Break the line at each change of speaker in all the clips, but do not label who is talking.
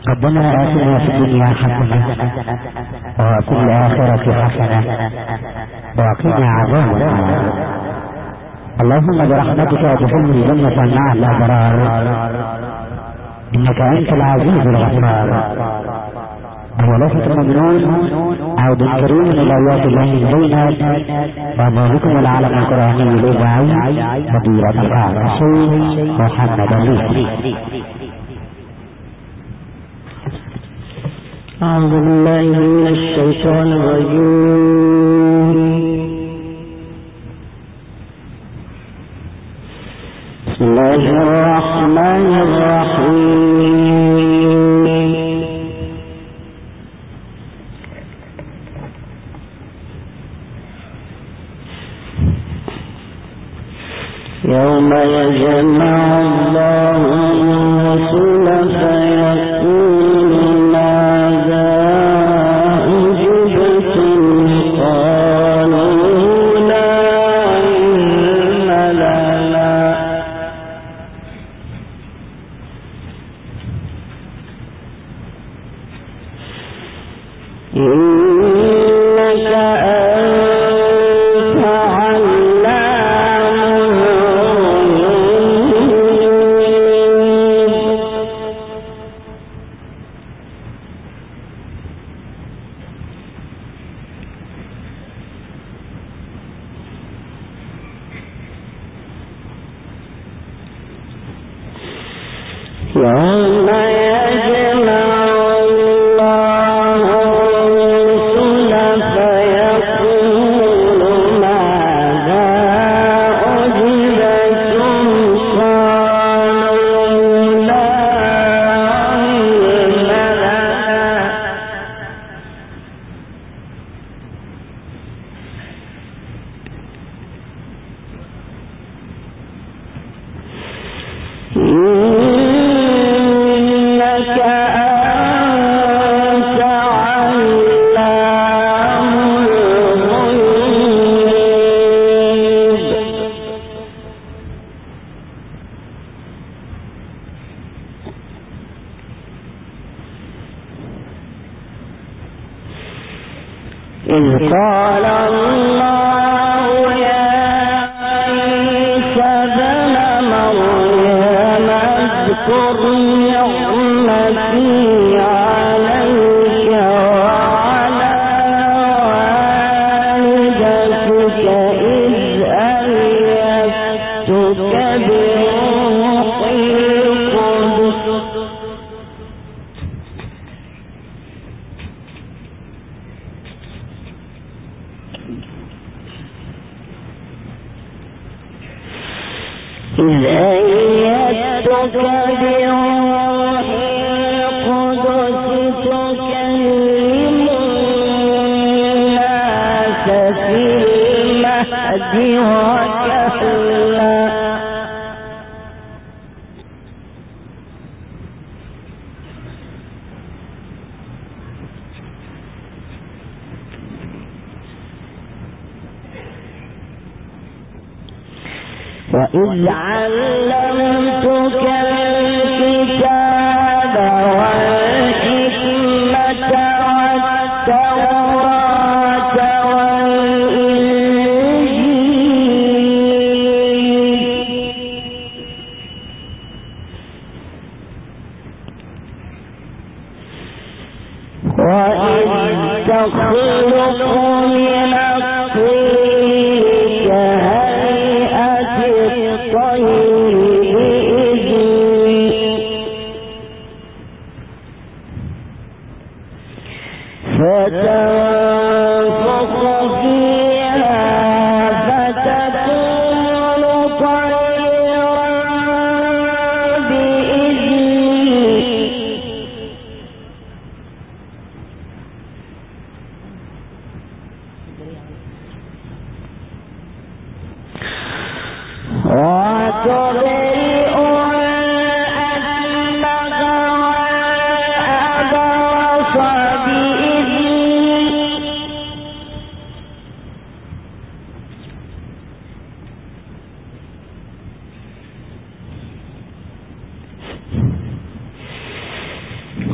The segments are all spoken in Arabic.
ربنا آتنا في الدنيا حسنة وفي الآخرة حسنة وقنا عذاب النار. اللهم برحمتك ادخلني الجنة مع الأبرار إنك أنت العزيز الغفار. أولئك المؤمنون عود كريم إلى آيات الله بينات وذلكم العالم القرآني الإذاعي مديرة الرسول محمد علي.
أعوذ بالله من الشيطان الرجيم. بسم الله الرحمن الرحيم. يوم يجمع الله الرسل فيقول ماذا أجبتم قالوا لا علم لنا إنك أنت علام يوم يجمع الله الرسل فيقول ماذا أجبتم قالوا لا علم لنا إنك أنت علام الغيوب. إذ قال الله يا عيسى ابن مريم اذكر نعمتي عليك وعلى والدتك إذ أيدتك بروح القدس إذ أيدتك بروح القدس تكلم الناس في المهد وكهلا وإذ علمتك الكتاب والحكمة والتوراة والإنجيل وإذ تخلق من الطين كهيئة الطير بإذني فتنفخ فيها فتكون طيرا بإذني وتبرئ الأكمه والأبرص بإذني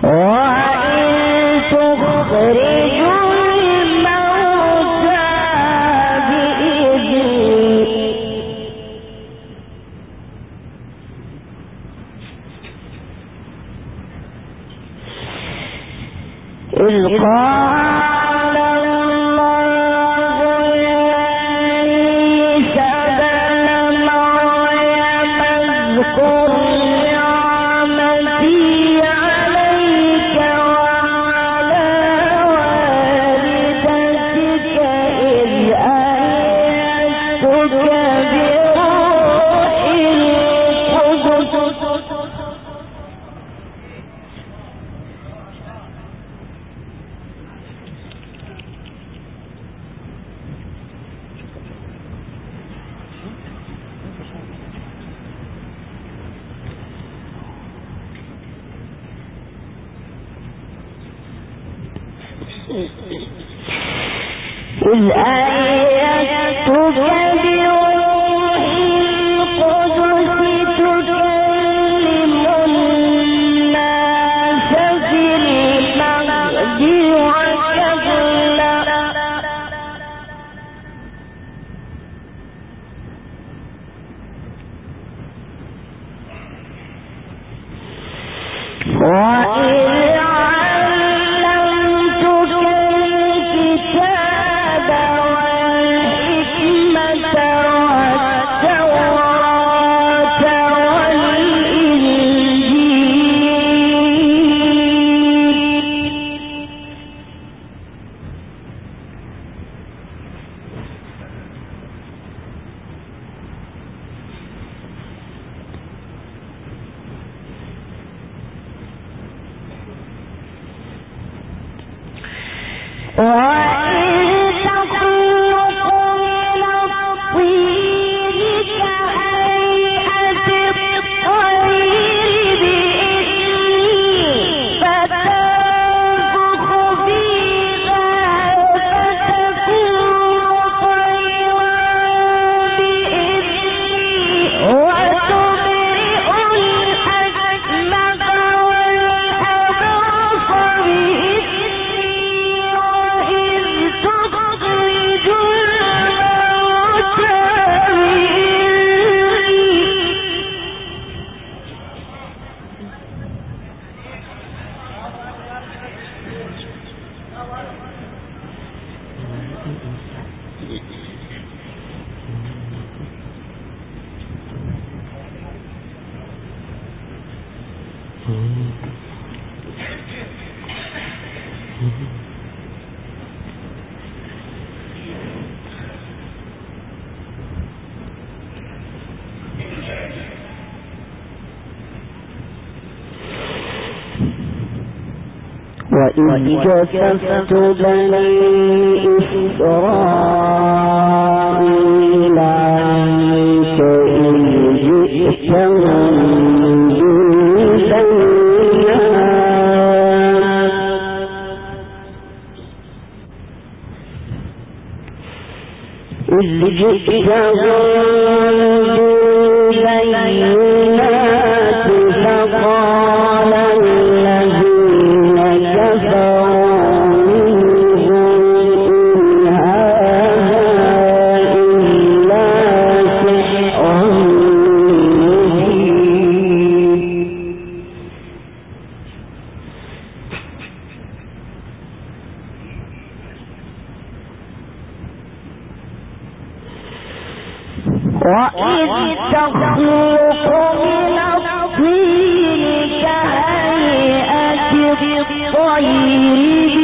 وإذ كففت بني إسرائيل عنك إذ جئتهم بالبينات فقال الذين كفروا منهم إن هذا إلا سحر مبين. وإذ تخلق من الطين كهيئة الطير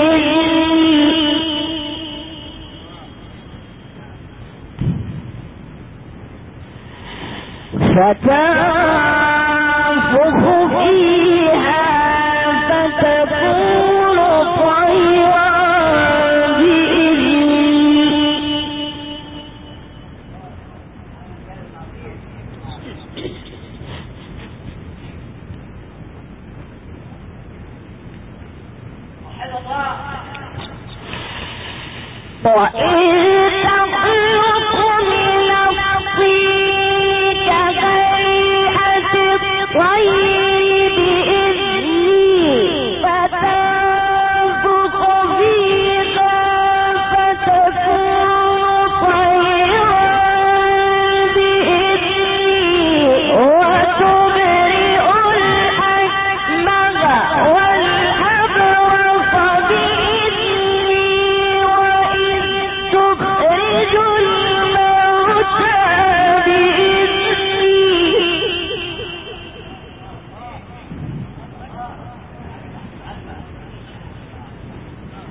فتنفخ فيها فتكون طيرا وإذ تخلق من الطين كهيئة الطير بإذني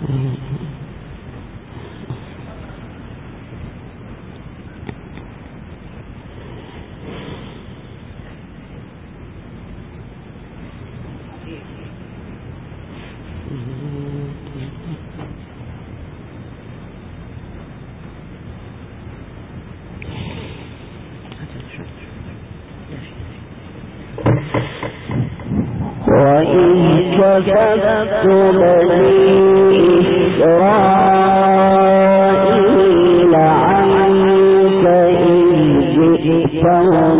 وإذ كففت بني إسرائيل عنك إذ جئتهم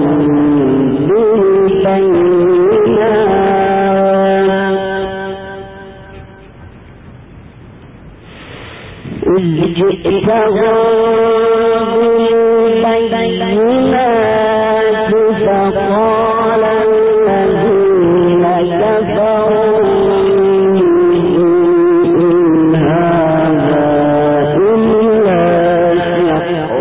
بالبينات فقال الذين كفروا إن هذا إلا سحر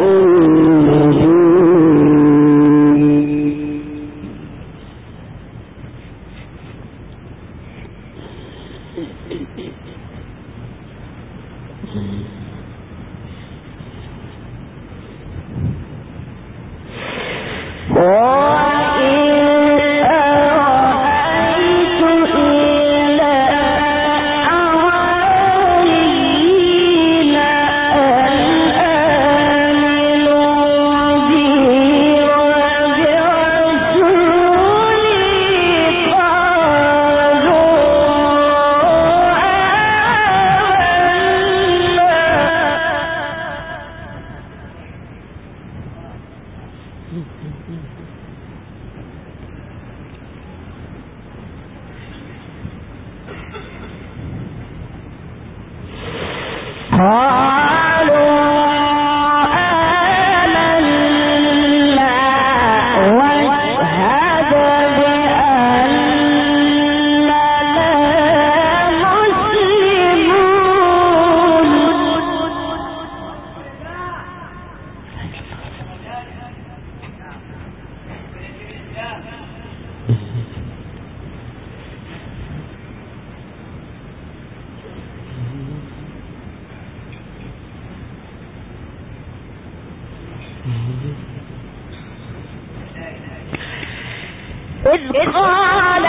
إذ قال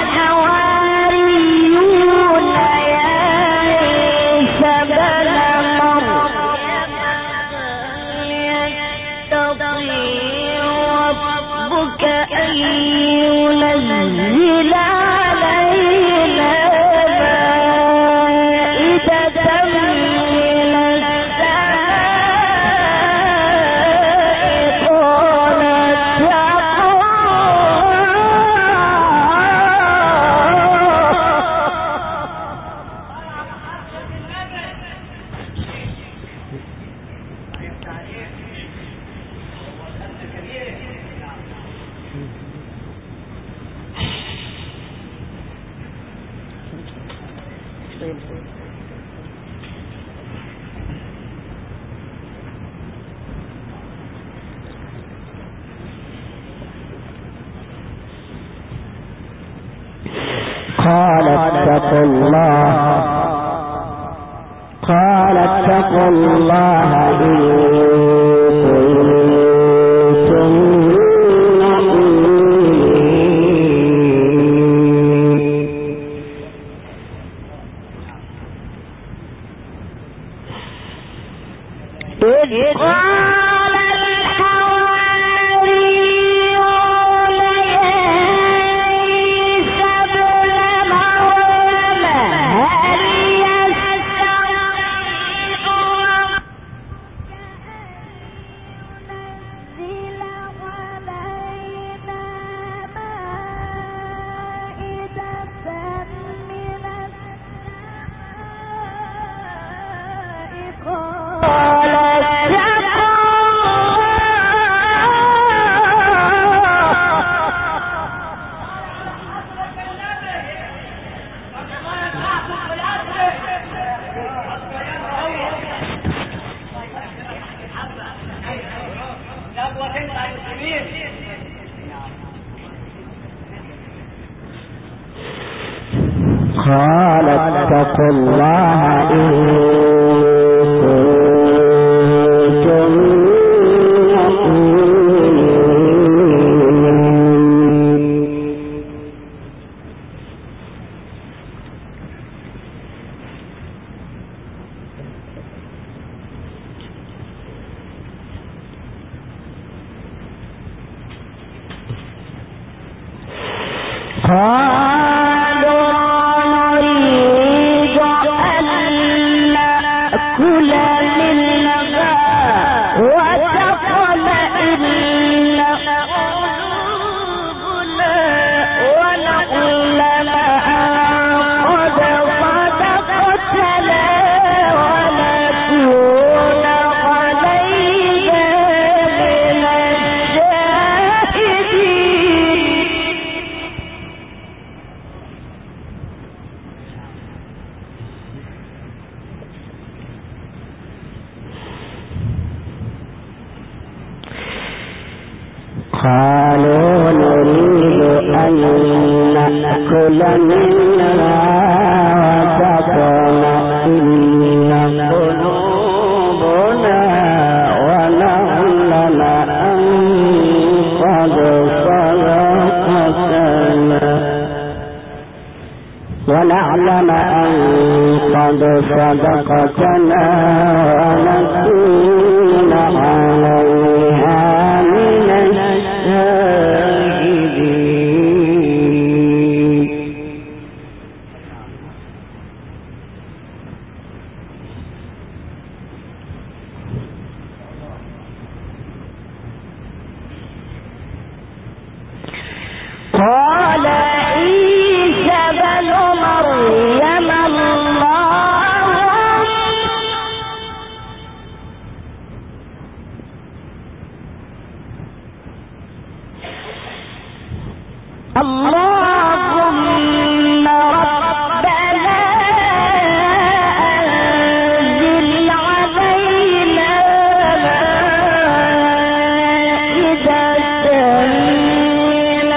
الحواريون يا عيسى ابن مريم يستطيع ربك أن ينزل علينا مائدة من السماء قال اتقوا الله إن كنتم قال
قال اتقوا الله إن كنتم قالوا نريد أن نأكل منها وتطمئن قلوبنا ونعلم أن قد صدقتنا ونكون عليها من الشاهدين. قال عيسى بن مريم اللهم ربنا أنزل علينا مائدة من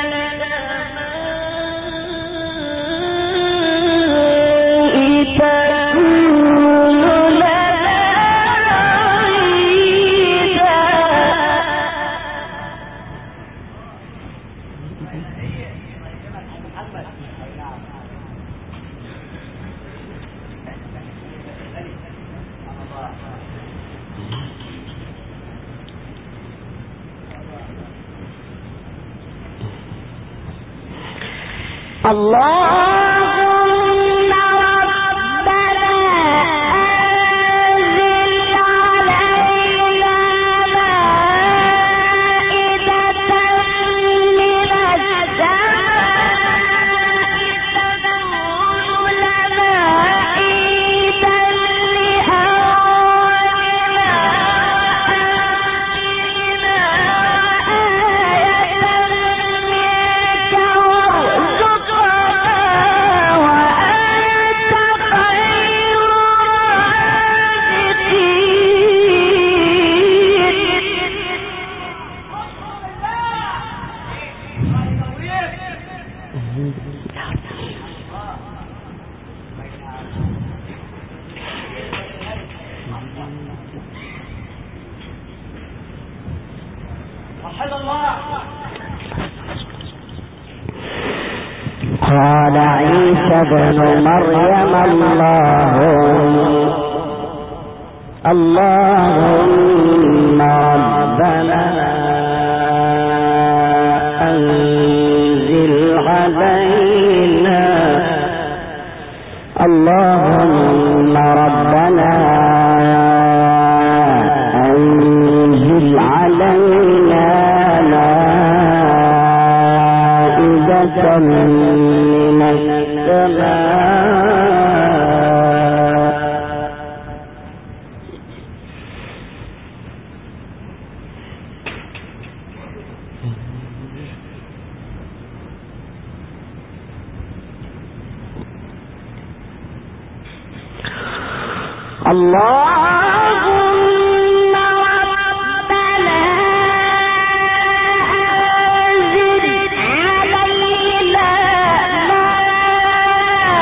اللهم ربنا أنزل علينا مائدة من السماء تكون لنا عيدا لأولنا قال عيسى بن مريم اللهم ربنا أنزل علينا اللهم ربنا أنزل علينا مائدة من السماء اللهم ربنا أنزل علينا مائدة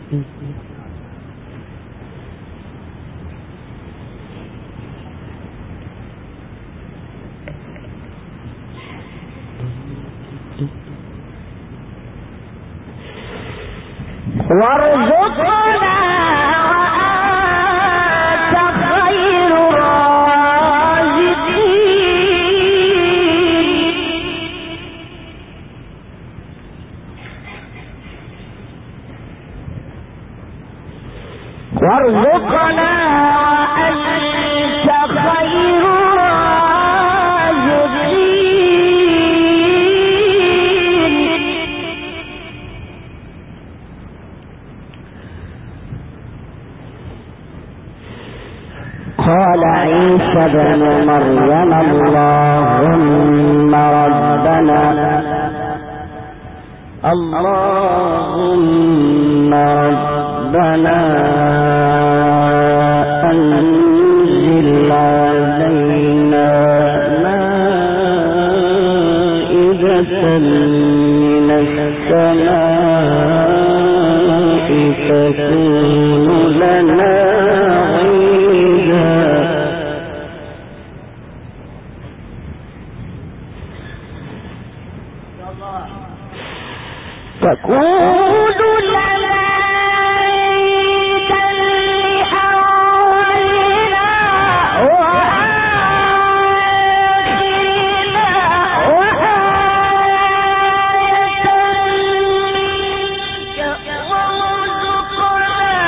وارزقنا وأنت خير الرازقين وارزقنا وأنت خير قال عيسى بن مريم اللهم ربنا أنزل علينا مائدة من السماء تكون لنا تكون لنا عيدا لأولنا وآخرنا وآية منك وارزقنا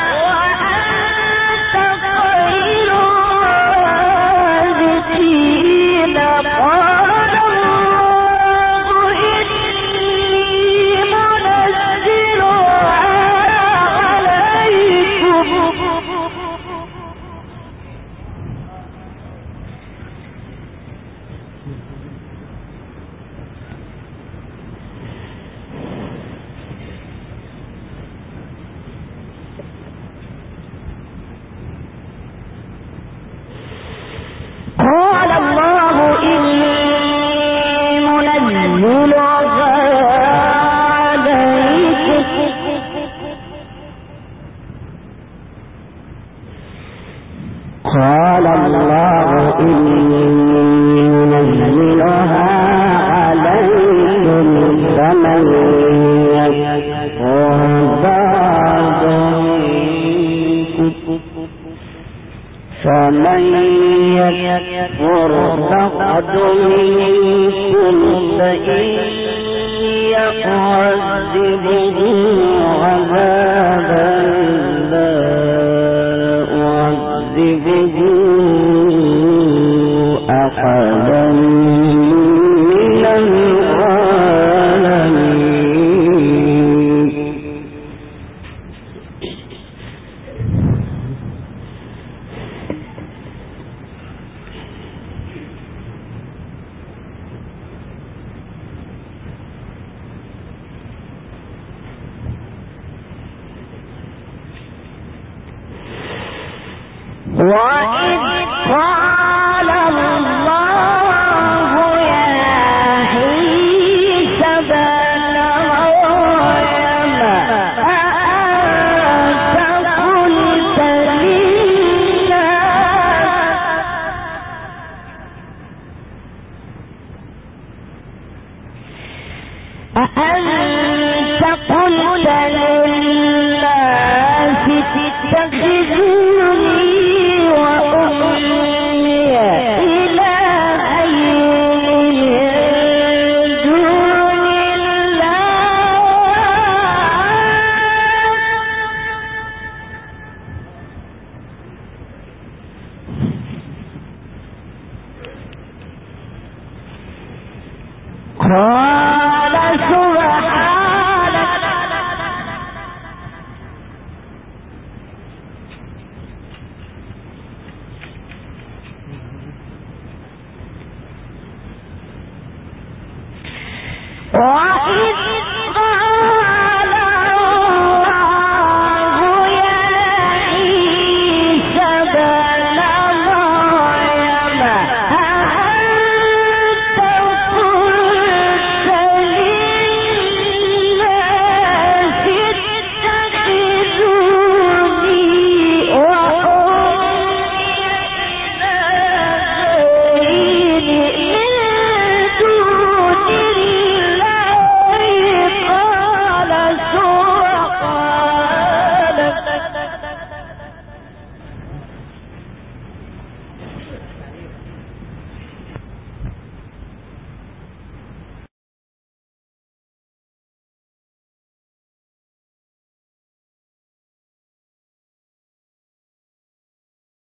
وأنت خير الرازقين قال الله إني منزلها عليكم قال الله إني منزلها عليكم فمن يكفر بعد منكم فإني أعذبه عذابا لا أعذبه أحدا من العالمين وإذ